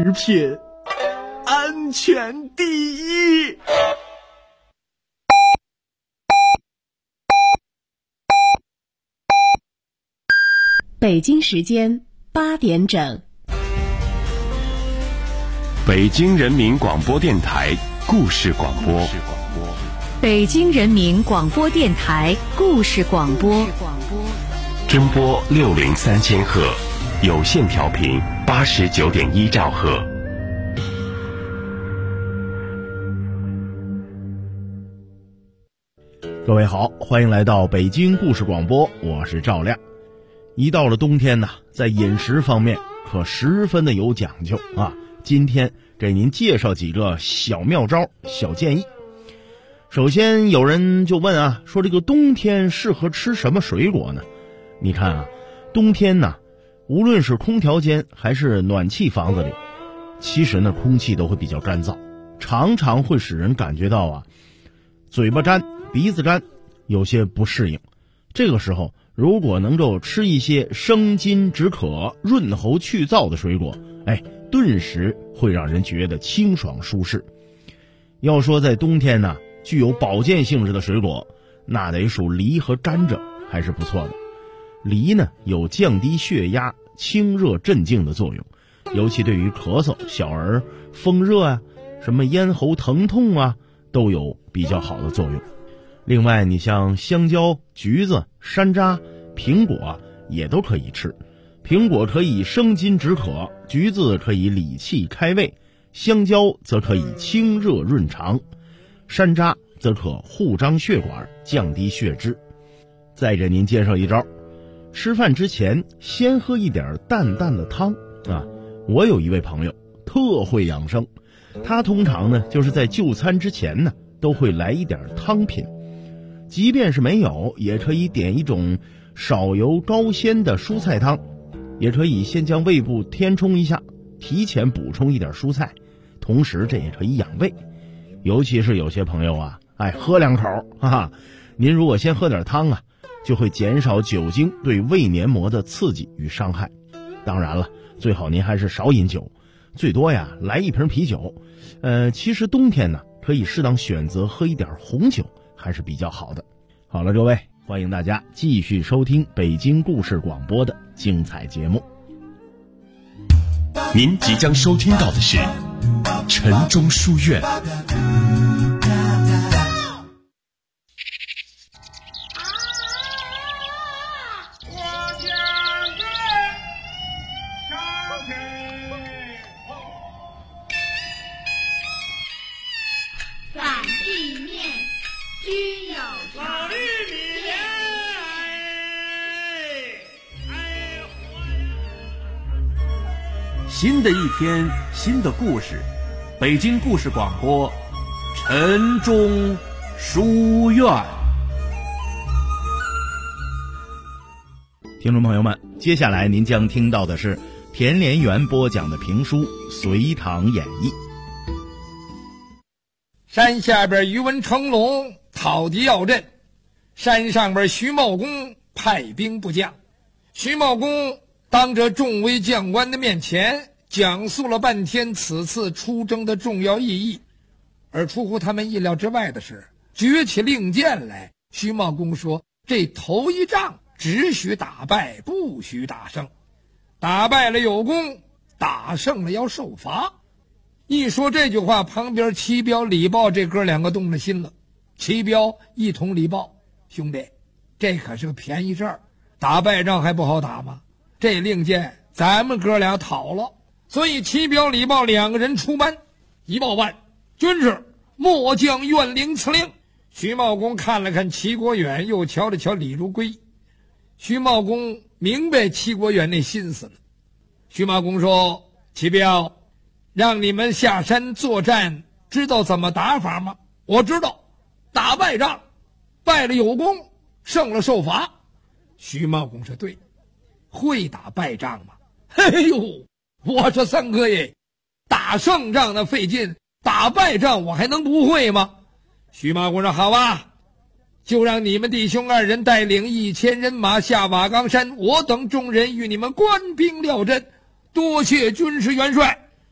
食品，安全第一。 北京时间8点整， 北京人民广播电台故事广播。 北京人民广播电台故事广播， 中波603千赫，有线调频89.1兆赫。 各位好，欢迎来到北京故事广播，我是赵亮。一到了冬天呢，在饮食方面可十分的有讲究啊。今天给您介绍几个小妙招、小建议。首先有人就问啊，说这个冬天适合吃什么水果呢？你看啊，冬天呢，无论是空调间还是暖气房子里，其实呢空气都会比较干燥，常常会使人感觉到啊，嘴巴干、鼻子干，有些不适应。这个时候如果能够吃一些生津止渴、润喉去燥的水果，顿时会让人觉得清爽舒适。要说在冬天呢，具有保健性质的水果，那得数梨和甘蔗，还是不错的。梨呢有降低血压、清热镇静的作用，尤其对于咳嗽、小儿风热啊、什么咽喉疼痛啊，都有比较好的作用。另外你像香蕉、橘子、山楂、苹果也都可以吃。苹果可以生津止渴，橘子可以理气开胃，香蕉则可以清热润肠，山楂则可护张血管，降低血脂。再给您介绍一招，吃饭之前先喝一点淡淡的汤啊。我有一位朋友特会养生，他通常呢就是在就餐之前呢都会来一点汤品，即便是没有，也可以点一种少油高鲜的蔬菜汤，也可以先将胃部填充一下，提前补充一点蔬菜，同时这也可以养胃。尤其是有些朋友啊，喝两口哈哈，您如果先喝点汤啊，就会减少酒精对胃黏膜的刺激与伤害。当然了，最好您还是少饮酒，最多呀来一瓶啤酒。其实冬天呢，可以适当选择喝一点红酒，还是比较好的。好了，各位，欢迎大家继续收听北京故事广播的精彩节目。 您即将收听到的是晨钟书院。 新的一天，新的故事，北京故事广播，晨钟书院。 听众朋友们，接下来您将听到的是田连元播讲的评书《隋唐演义》。 山下边宇文成龙讨敌要阵，山上边徐茂公派兵部将。徐茂公当着众位将官的面前讲述了半天此次出征的重要意义，而出乎他们意料之外的是，举起令箭来，徐茂公说，这头一仗只许打败，不许打胜，打败了有功，打胜了要受罚。一说这句话，旁边齐彪、李豹这哥两个动了心了。齐彪一同李豹，兄弟，这可是个便宜仗，打败仗还不好打吗？这令箭咱们哥俩讨了。所以齐彪、李豹两个人出班，一报万，军士末将愿领此令。徐茂公看了看齐国远，又瞧了瞧李如归。徐茂公明白齐国远那心思了。徐茂公说，齐彪，让你们下山作战，知道怎么打法吗？我知道，打败仗，败了有功，胜了受罚。徐茂公说，对，会打败仗吗？嘿呦，我说三哥爷，打胜仗那费劲，打败仗我还能不会吗？徐茂公说，好吧，就让你们弟兄二人带领1000人马下瓦岗山，我等众人与你们官兵料阵，多谢军师元帅。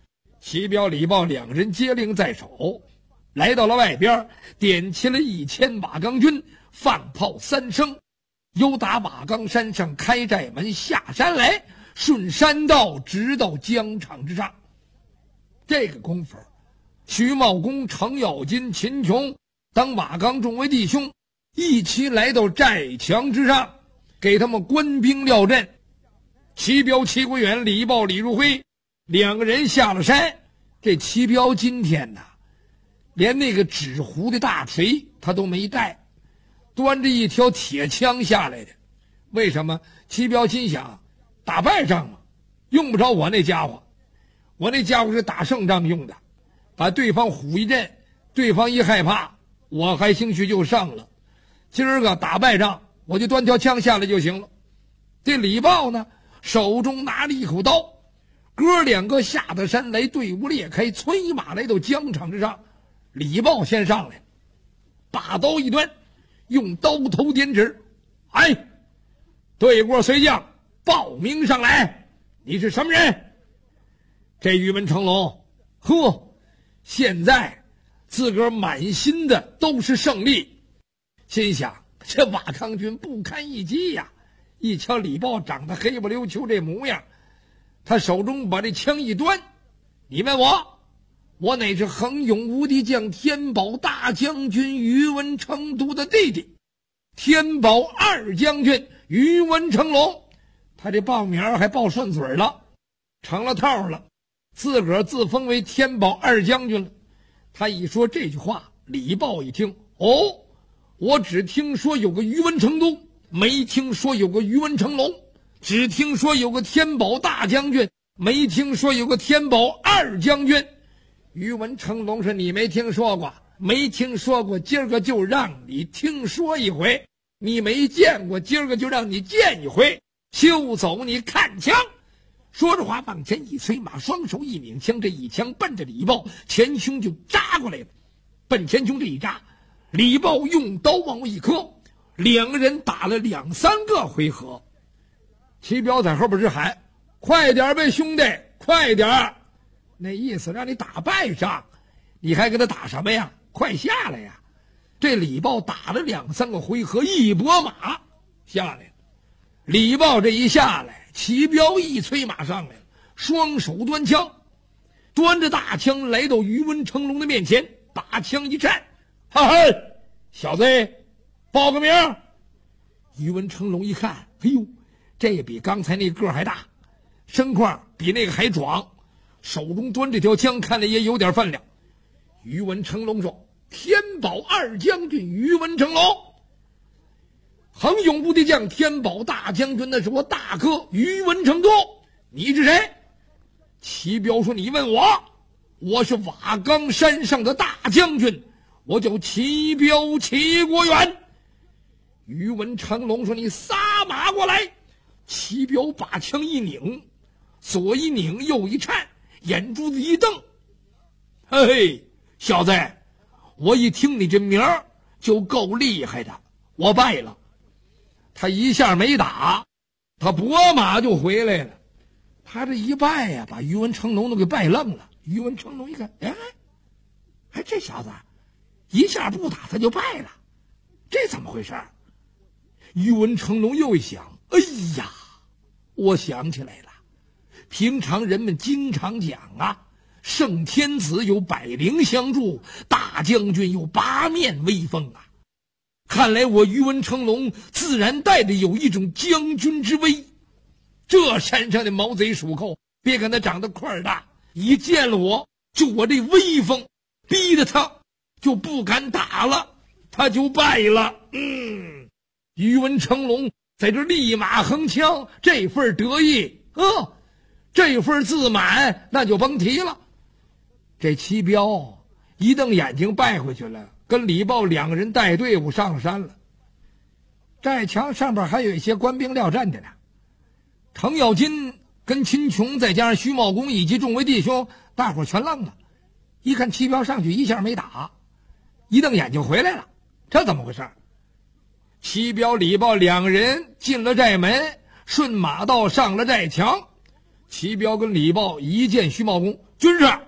齐彪、李豹两人接令在手，来到了外边，点起了1000瓦岗军，放炮3声，由打瓦岗山上开寨门下山来，顺山道直到疆场之上。这个功夫，徐茂公、程咬金、秦琼等瓦岗众位弟兄一起来到寨墙之上，给他们官兵料阵。齐彪、齐国远、李豹、李如辉两个人下了山。这齐彪今天连那个纸糊的大锤他都没带，端着一条铁枪下来的。为什么？齐彪心想，打败仗嘛，用不着我那家伙，我那家伙是打胜仗用的，把对方唬一阵，对方一害怕，我还兴许就胜了。今儿个打败仗，我就端条枪下来就行了。这李豹呢，手中拿了一口刀，哥两个下的山来，队伍裂开，催马来到疆场之上。李豹先上来，把刀一端，用刀头点指：“哎，对过随将，报名上来，你是什么人？”这宇文成龙，现在自个儿满心的都是胜利，心想这瓦岗军不堪一击呀。一瞧李豹长得黑不溜秋这模样，他手中把这枪一端：“你问我乃是横勇无敌将天宝大将军宇文成都的弟弟，天宝二将军宇文成龙。”他这报名还报顺嘴了，成了套了，自个儿自封为天宝二将军了。他一说这句话，李豹一听，我只听说有个宇文成都，没听说有个宇文成龙，只听说有个天宝大将军，没听说有个天宝二将军。宇文成龙是你没听说过，没听说过，今儿个就让你听说一回；你没见过，今儿个就让你见一回。休走，你看枪！说着话往前一催马，双手一拧枪，这一枪奔着李豹前胸就扎过来了。奔前胸这一扎，李豹用刀往我一磕，两个人打了2-3个回合。齐彪在后边直喊：“快点呗，兄弟，快点！”那意思让你打败仗，你还跟他打什么呀？快下来呀！这李豹打了2-3个回合，一拨马下来了。李豹这一下来，齐彪一催马上来了，双手端枪，端着大枪来到宇文成龙的面前，把枪一站：“哈哈，小子，报个名。”宇文成龙一看，哎呦，这比刚才那个还大，身况比那个还壮，手中端这条枪，看来也有点分量。宇文成龙说：“天宝二将军宇文成龙，横勇无敌将天宝大将军，那是我大哥宇文成都。你是谁？”齐彪说：“你问我是瓦岗山上的大将军，我叫齐彪，齐国远。”宇文成龙说：“你撒马过来。”齐彪把枪一拧，左一拧，右一颤，眼珠子一瞪：“嘿，小子，我一听你这名儿就够厉害的，我败了。”他一下没打，他拨马就回来了。他这一败呀，把宇文成龙都给败愣了。宇文成龙一看，哎，这小子一下不打他就败了，这怎么回事？宇文成龙又一想，哎呀，我想起来了，平常人们经常讲啊，圣天子有百灵相助，大将军有八面威风啊。看来我宇文成龙自然带着有一种将军之威。这山上的毛贼鼠寇，别看他长得块儿大，一见了我就我这威风，逼得他就不敢打了，他就败了。宇文成龙在这立马横枪，这份得意这份自满那就甭提了。这齐彪一瞪眼睛败回去了，跟李豹两个人带队伍上了山了。寨墙上边还有一些官兵料阵的呢，程咬金跟秦琼再加上徐茂公以及众位弟兄，大伙全愣了，一看齐彪上去一下没打，一瞪眼睛回来了，这怎么回事？齐彪、李豹两个人进了寨门，顺马道上了寨墙。齐彪跟李豹一见徐茂公：“军师，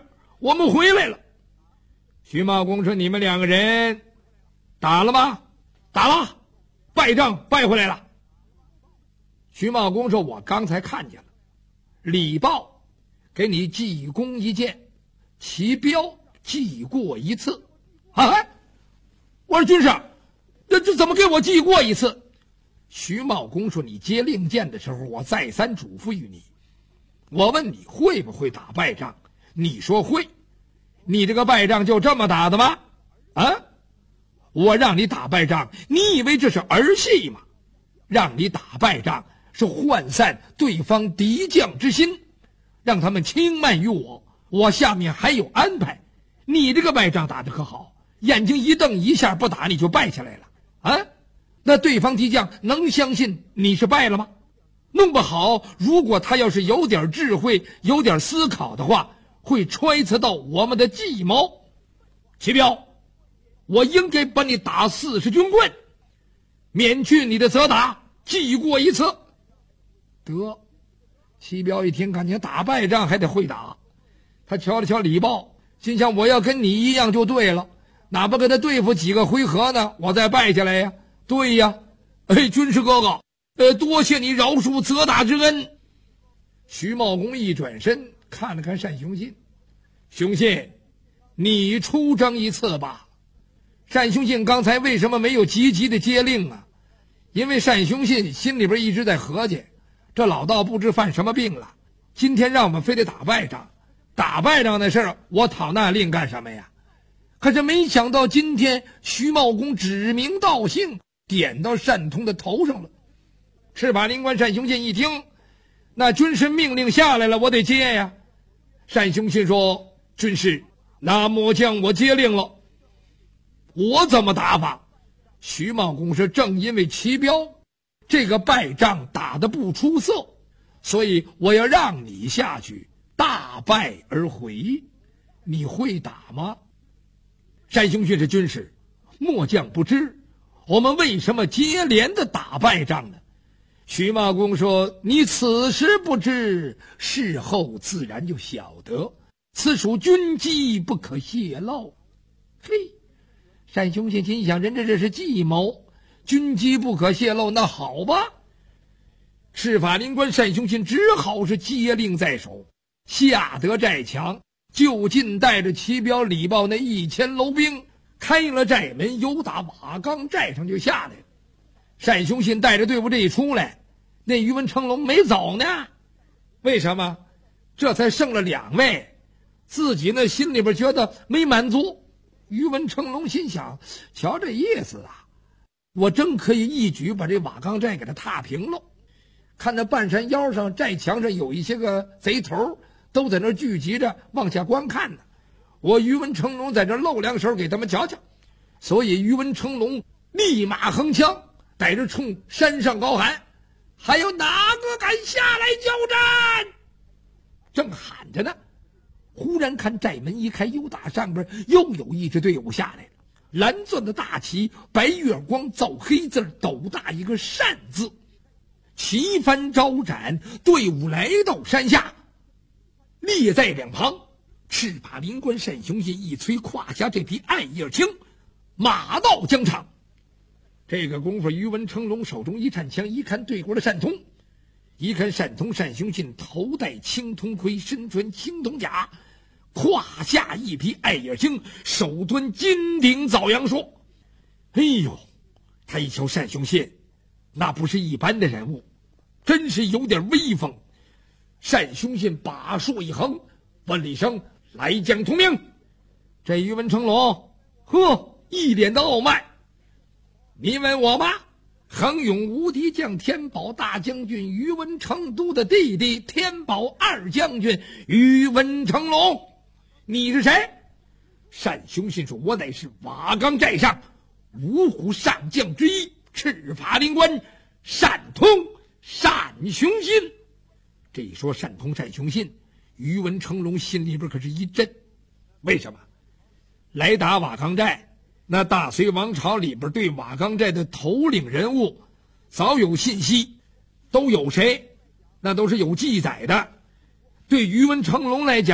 我们回来了。徐茂公说：“你们2个人打了吗？”“打了，败仗败回来了。”徐茂公说：“我刚才看见了，李豹给你记功1件，齐彪记过1次。”“啊！”我说：“军师，这怎么给我记过1次？”徐茂公说：“你接令箭的时候，我再三嘱咐于你，我问你会不会打败仗，你说会。你这个败仗就这么打的吗？啊？我让你打败仗，你以为这是儿戏吗？让你打败仗是涣散对方敌将之心，让他们轻慢于我，我下面还有安排。你这个败仗打得可好，眼睛一瞪一下不打你就败下来了啊！那对方敌将能相信你是败了吗？弄不好，如果他要是有点智慧，有点思考的话，会揣测到我们的计谋。齐彪，我应该把你打40军棍，免去你的责打，记过1次。”得，齐彪一听，感觉打败仗还得会打。他瞧了瞧李豹，心想：我要跟你一样就对了，哪怕跟他对付几个回合呢，我再败下来呀。对呀，军师哥哥，多谢你饶恕责打之恩。徐茂公一转身看了看单雄信：“雄信，你出征1次吧。”单雄信刚才为什么没有积极的接令啊？因为单雄信心里边一直在合计，这老道不知犯什么病了，今天让我们非得打败仗，打败仗的事儿我讨那令干什么呀？可是没想到今天徐茂公指名道姓点到单通的头上了。赤法灵官单雄信一听，那军师命令下来了，我得接呀。单雄信说：“军师，那末将我接令了。”“我怎么打法？”徐茂公说：“正因为齐彪这个败仗打得不出色，所以我要让你下去大败而回。你会打吗？”单雄信是军师，末将不知，我们为什么接连的打败仗呢？徐茂公说：“你此时不知，事后自然就晓得，此属军机，不可泄露。”嘿，单雄信心想，人这是计谋，军机不可泄露，那好吧。赤法灵官单雄信只好是接令在手，下得寨墙，就近带着齐彪、李豹那1000楼兵，开了寨门，由打瓦岗寨上就下来了。单雄信带着队伍这一出来，那于文成龙没走呢。为什么？这才剩了2位，自己那心里边觉得没满足。于文成龙心想，瞧这意思啊，我真可以一举把这瓦岗寨给他踏平了。看那半山腰上寨墙上有一些个贼头都在那儿聚集着往下观看呢，我于文成龙在这露两手给他们瞧瞧。所以于文成龙立马横枪，带着冲山上高喊：“还有哪个敢下来交战？”正喊着呢，忽然看寨门一开，又打上边又有一支队伍下来了，蓝钻的大旗，白月光造黑字，斗大一个单字，旗帆招展，队伍来到山下，列在两旁。赤把灵官单雄信一催胯下这匹暗叶青，马到疆场。这个功夫，于文成龙手中一颤枪，一看对过的单通，一看单通单雄信头戴青铜盔，身穿青铜甲，胯下一匹暗叶青，手端金鼎枣阳说：“哎呦！”他一瞧单雄信，那不是一般的人物，真是有点威风。单雄信把槊一横，问了一声：“来将同名。”这于文成龙，呵，一脸的傲慢。你问我吗？横勇无敌将天宝大将军于文成都的弟弟，天宝二将军于文成龙。你是谁？单雄信说：“我乃是瓦岗寨上五虎上将之一，赤法灵官单通单雄信。”这一说单通单雄信，于文成龙心里边可是一震。为什么？来打瓦岗寨，那大隋王朝里边对瓦岗寨的头领人物早有信息，都有谁？那都是有记载的。对于文成龙来讲，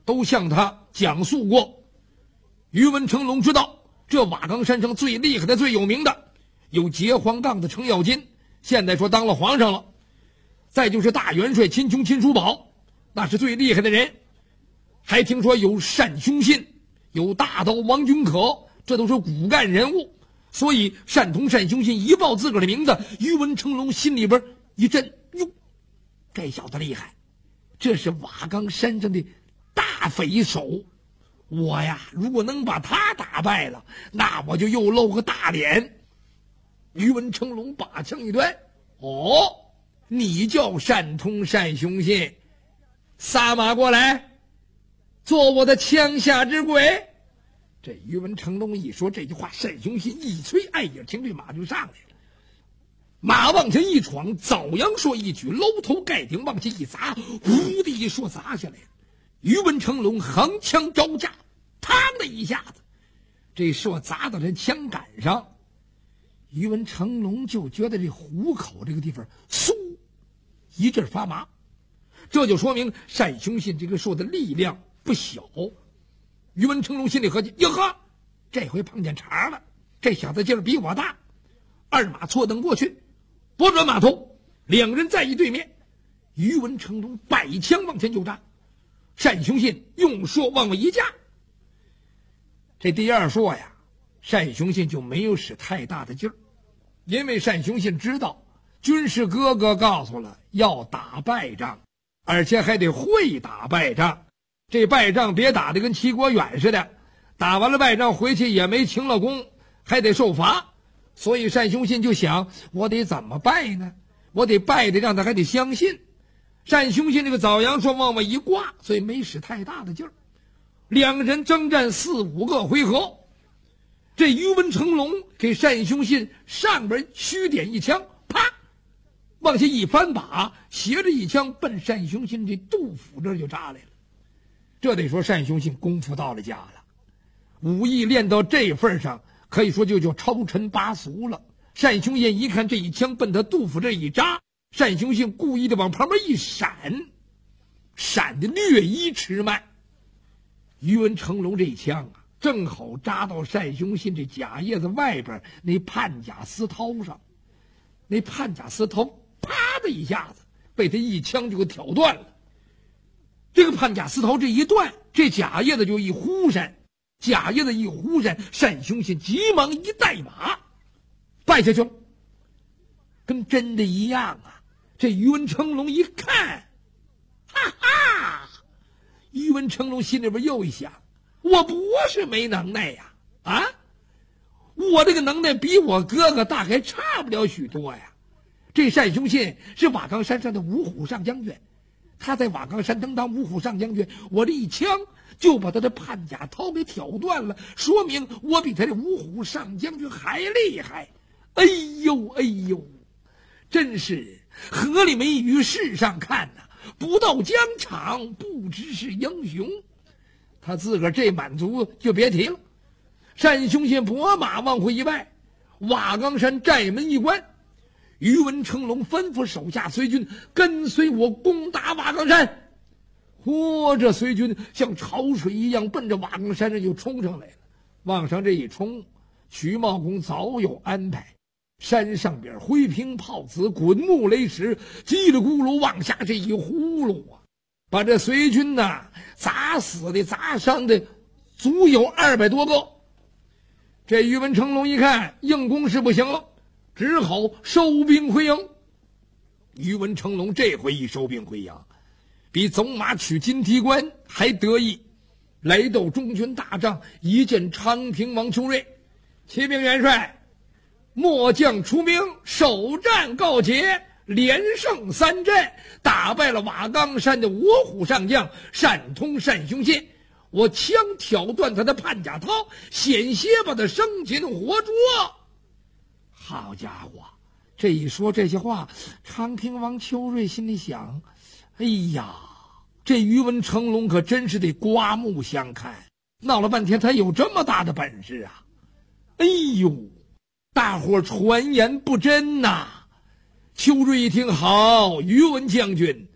都向他讲述过。宇文成龙知道，这瓦岗山上最厉害的、最有名的，有截黄杠的程咬金，现在说当了皇上了；再就是大元帅秦琼、秦叔宝，那是最厉害的人。还听说有单雄信，有大刀王君可，这都是骨干人物。所以单通、单雄信一报自个儿的名字，宇文成龙心里边一震，哟，这小子厉害，这是瓦岗山上的大匪首。我呀，如果能把他打败了，那我就又露个大脸。宇文成龙把枪一端，哦，你叫单通、单雄信，撒马过来，做我的枪下之鬼。这宇文成龙一说这句话，单雄信一催，哎呀，秦对马就上来了。马往前一闯，早阳说一举，楼头盖顶往前一砸，呼的一说砸下来了。宇文成龙横枪招架，嘡的一下子，这槊砸到这枪杆上，宇文成龙就觉得这虎口这个地方嗖一阵发麻，这就说明单雄信这个槊的力量不小。宇文成龙心里合计，哟呵，这回碰见茬了，这小子劲儿比我大。二马错蹬过去，拨转马头，两人在一对面。宇文成龙摆枪往前就扎，单雄信用槊往外一架。这第二槊呀，单雄信就没有使太大的劲儿，因为单雄信知道军师哥哥告诉了要打败仗，而且还得会打败仗。这败仗别打得跟齐国远似的，打完了败仗回去也没请了功，还得受罚。所以单雄信就想，我得怎么败呢？我得败得让他还得相信。单雄信这个早阳槊往外一挂，所以没使太大的劲儿。两个人征战4、5个回合，这宇文成龙给单雄信上边虚点一枪，啪，往下一翻把，斜着一枪奔单雄信这肚腹这儿就扎来了。这得说单雄信功夫到了家了，武艺练到这份上，可以说就叫超尘拔俗了。单雄信一看这一枪奔他肚腹这一扎，单雄信故意的往旁边一闪，闪的略一迟慢。宇文成龙这一枪啊，正好扎到单雄信这甲叶子外边那判甲丝绦上，那判甲丝绦啪的一下子被他一枪就给挑断了。这个判甲丝绦这一断，这甲叶子就一忽闪，甲叶子一忽闪，单雄信急忙一带马败下去了，跟真的一样啊。这宇文成龙一看，哈哈，宇文成龙心里边又一想，我不是没能耐呀，啊，我这个能耐比我哥哥大概差不了许多呀。这单雄信是瓦岗山上的五虎上将军，他在瓦岗山登当五虎上将军，我这一枪就把他的判甲绦给挑断了，说明我比他这五虎上将军还厉害。哎呦哎呦，真是河里没鱼，世上看呐，不到疆场不知是英雄。他自个儿这满足就别提了。单雄信拨马往回一拜，瓦岗山寨门一关，宇文成龙吩咐手下随军跟随我攻打瓦岗山。这随军像潮水一样奔着瓦岗山上就冲上来了。往上这一冲，徐茂公早有安排，山上边灰瓶炮子，滚木雷石，叽里咕噜往下这一呼噜啊，把这随军呐砸死的砸伤的足有200多个。这宇文成龙一看硬攻是不行了，只好收兵回营。宇文成龙这回一收兵回营，比走马取金提关还得意。来到中军大帐，一见昌平王邱瑞，启禀元帅，末将出兵，首战告捷，连胜3战，打败了瓦岗山的五虎上将单通、单雄信。我枪挑断他的判甲绦，险些把他生擒活捉。好家伙，这一说这些话，昌平王邱瑞心里想，哎呀，这宇文成龙可真是得刮目相看，闹了半天他有这么大的本事啊。哎呦，大伙传言不真呐。邱瑞一听，好，宇文将军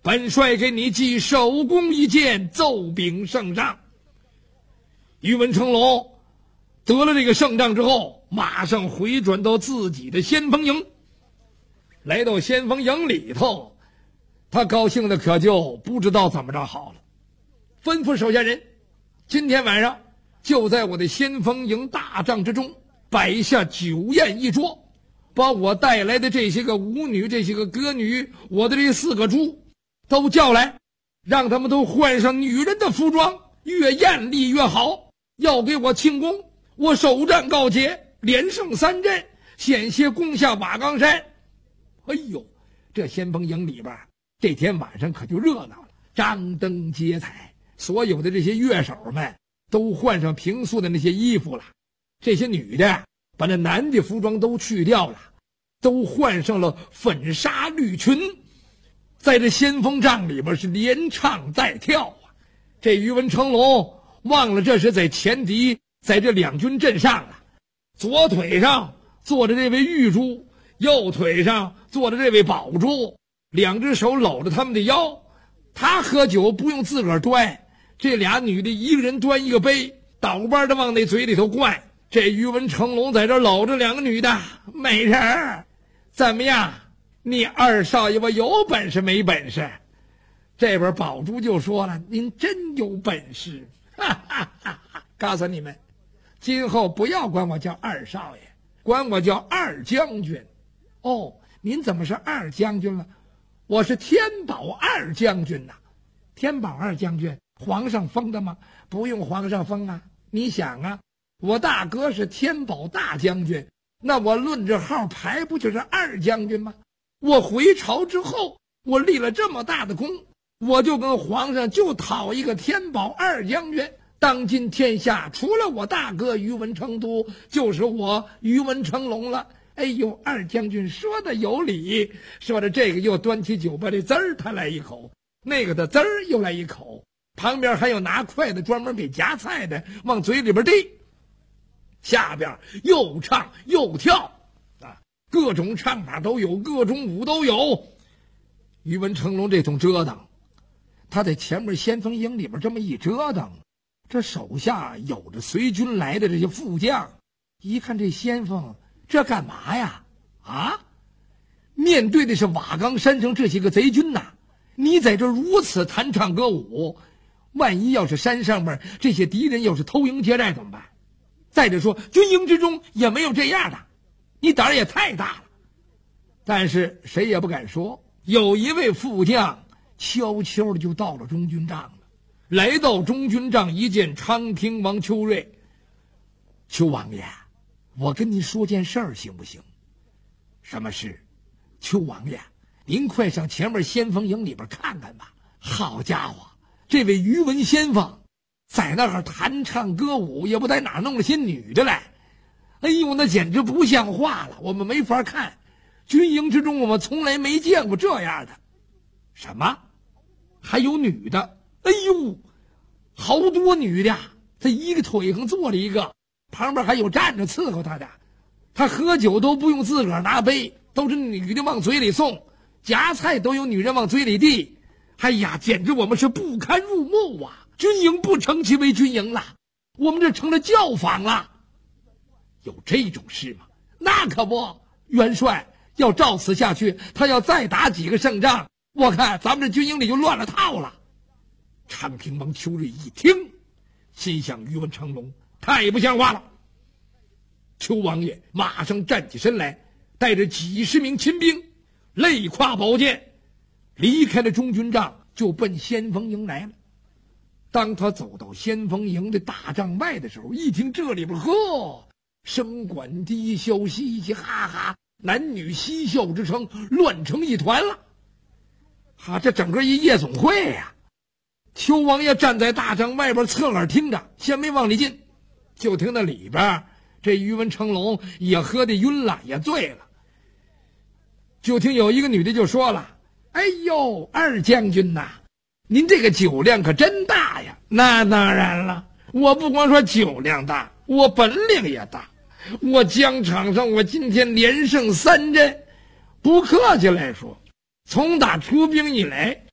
本帅给你记首功一件，奏禀圣上。宇文成龙得了这个胜仗之后，马上回转到自己的先锋营。来到先锋营里头，他高兴的可就不知道怎么着好了，吩咐手下人，今天晚上就在我的先锋营大帐之中摆下酒宴一桌，把我带来的这些个舞女、这些个歌女，我的这4个猪都叫来，让他们都换上女人的服装，越艳丽越好，要给我庆功。我首战告捷，连胜3阵，险些攻下瓦岗山。哎呦，这先锋营里边这天晚上可就热闹了，张灯结彩，所有的这些乐手们都换上平素的那些衣服了，这些女的把那男的服装都去掉了，都换上了粉纱绿裙，在这先锋帐里边是连唱带跳啊。这宇文成龙忘了这是在前敌，在这两军阵上了，左腿上坐着这位玉珠，右腿上坐着这位宝珠，两只手搂着他们的腰。他喝酒不用自个儿端，这俩女的一个人端一个杯，倒班的往那嘴里头灌。这宇文成龙在这搂着两个女的，美人儿，怎么样？你二少爷我有本事没本事？这边宝珠就说了，您真有本事，哈哈哈哈！告诉你们，今后不要管我叫二少爷，管我叫二将军。哦，您怎么是二将军了？我是天宝二将军呐。天宝二将军，皇上封的吗？不用皇上封啊。你想啊，我大哥是天宝大将军，那我论着号排不就是二将军吗？我回朝之后，我立了这么大的功，我就跟皇上就讨一个天宝二将军。当今天下除了我大哥宇文成都，就是我宇文成龙了。哎呦，二将军说的有理。说着这个又端起酒，把这滋儿他来一口，那个的滋儿又来一口，旁边还有拿筷子专门给夹菜的，往嘴里边递。下边又唱又跳啊，各种唱法都有，各种舞都有。宇文成龙这种折腾，他在前面先锋营里边这么一折腾，这手下有着随军来的这些副将，一看这先锋这干嘛呀？啊，面对的是瓦岗山上这些个贼军呐，你在这如此弹唱歌舞，万一要是山上面这些敌人要是偷营劫寨怎么办？再者说军营之中也没有这样的，你胆儿也太大了。但是谁也不敢说。有一位副将悄悄的就到了中军帐了，来到中军帐一见昌平王邱瑞。邱王爷，我跟您说件事儿行不行？什么事？邱王爷，您快上前面先锋营里边看看吧。好家伙，这位于文先锋在那儿弹唱歌舞，也不在哪儿弄了些女的来。哎呦，那简直不像话了，我们没法看。军营之中我们从来没见过这样的。什么？还有女的？哎呦，好多女的，他一个腿上坐着一个，旁边还有站着伺候他的。他喝酒都不用自个儿拿杯，都是女的往嘴里送，夹菜都有女人往嘴里递。哎呀，简直我们是不堪入目啊！军营不称其为军营了，我们这成了教坊了。有这种事吗？那可不，元帅要照此下去，他要再打几个胜仗，我看咱们这军营里就乱了套了。昌平王邱瑞一听，心想宇文成龙太不像话了。邱王爷马上站起身来，带着几十名亲兵，累挎宝剑，离开了中军帐，就奔先锋营来了。当他走到先锋营的大帐外的时候，一听这里边声管低笑，嘻嘻哈哈，男女嬉笑之声乱成一团了。这整个一夜总会呀！邱王爷站在大帐外边侧耳听着，先没往里进，就听到里边这宇文成龙也喝得晕了，也醉了。就听有一个女的就说了：“哎呦，二将军呐，您这个酒量可真大呀！”那当然了，我不光说酒量大，我本领也大。我疆场上我今天连胜3阵，不客气来说，从打出兵以来，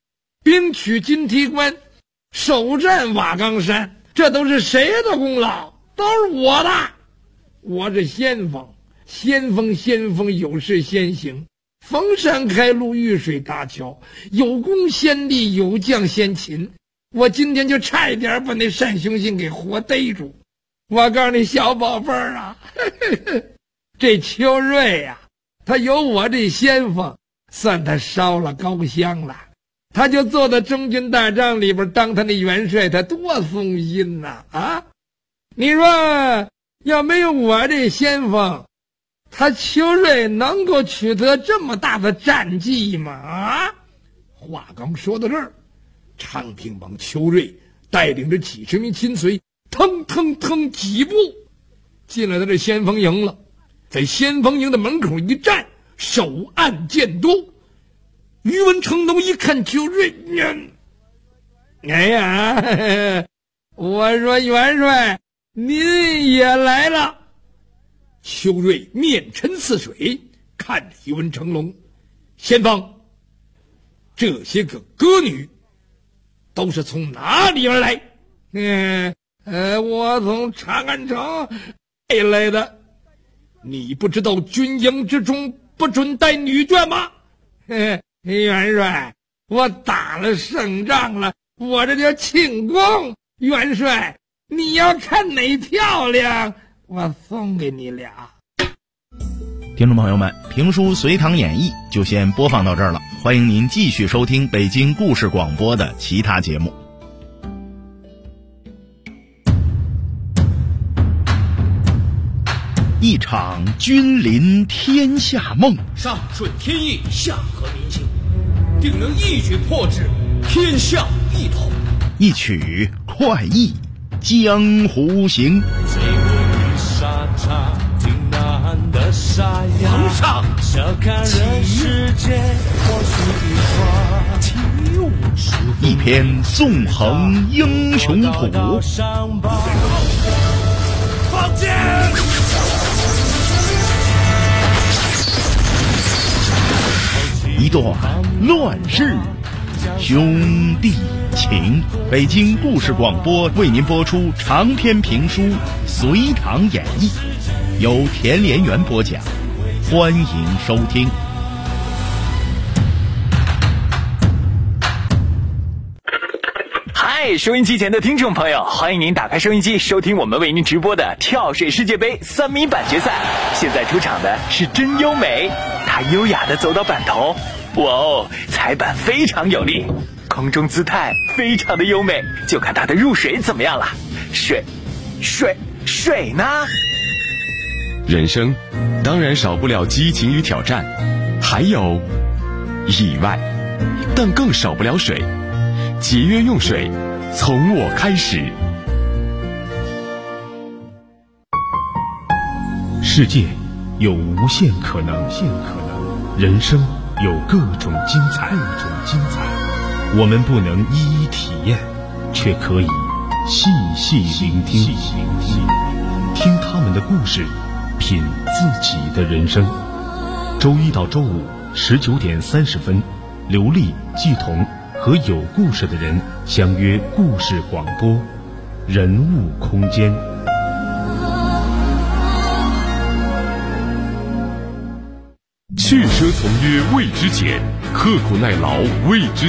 兵取金梯关，首战瓦岗山，这都是谁的功劳？都是我的。我是先锋，先锋有事先行，逢山开路，遇水搭桥，有功先立，有将先擒。我今天就差一点把那单雄信给活逮住。我告诉你小宝贝儿啊，这邱瑞呀，他有我这先锋，算他烧了高香了。他就坐在中军大帐里边当他那元帅，他多松心呐！啊，你说要没有我这先锋，他邱瑞能够取得这么大的战绩吗？啊！话刚说到这儿，昌平王邱瑞带领着几十名亲随，腾几步进来到这先锋营了。在先锋营的门口一站，手按剑督。于文成龙一看邱瑞，哎呀，我说元帅您也来了。邱瑞面沉似水，看着于文成龙，先锋，这些个歌女都是从哪里而来？我从长安城带来的。你不知道军营之中不准带女眷吗？元帅，我打了胜仗了，我这叫庆功。元帅，你要看哪漂亮，我送给你俩。 听众朋友们，评书《隋唐演义》就先播放到这儿了，欢迎您继续收听北京故事广播的其他节目。一场君临天下梦， 上顺天意，下合民心，定能一举破之，天下一统。 一曲快意江湖行。 皇上， 一篇纵横英雄谱。 放箭！ 一段乱世兄弟情。北京故事广播为您播出长篇评书《隋唐演义》，由田连元播讲，欢迎收听。 嗨，收音机前的听众朋友，欢迎您打开收音机，收听我们为您直播的跳水世界杯3米板决赛。现在出场的是真优美，她优雅地走到板头，哇哦，踩板非常有力，空中姿态非常的优美，就看她的入水怎么样了。水呢？ 人生当然少不了激情与挑战，还有意外，但更少不了水。节约用水，从我开始。 世界有无限可能，人生有各种精彩。我们不能一一体验，却可以细细聆听，听他们的故事，品自己的人生。周一到周五19点30分，刘丽、季彤和有故事的人相约故事广播，人物空间。 去奢从约未知简，刻苦耐劳未知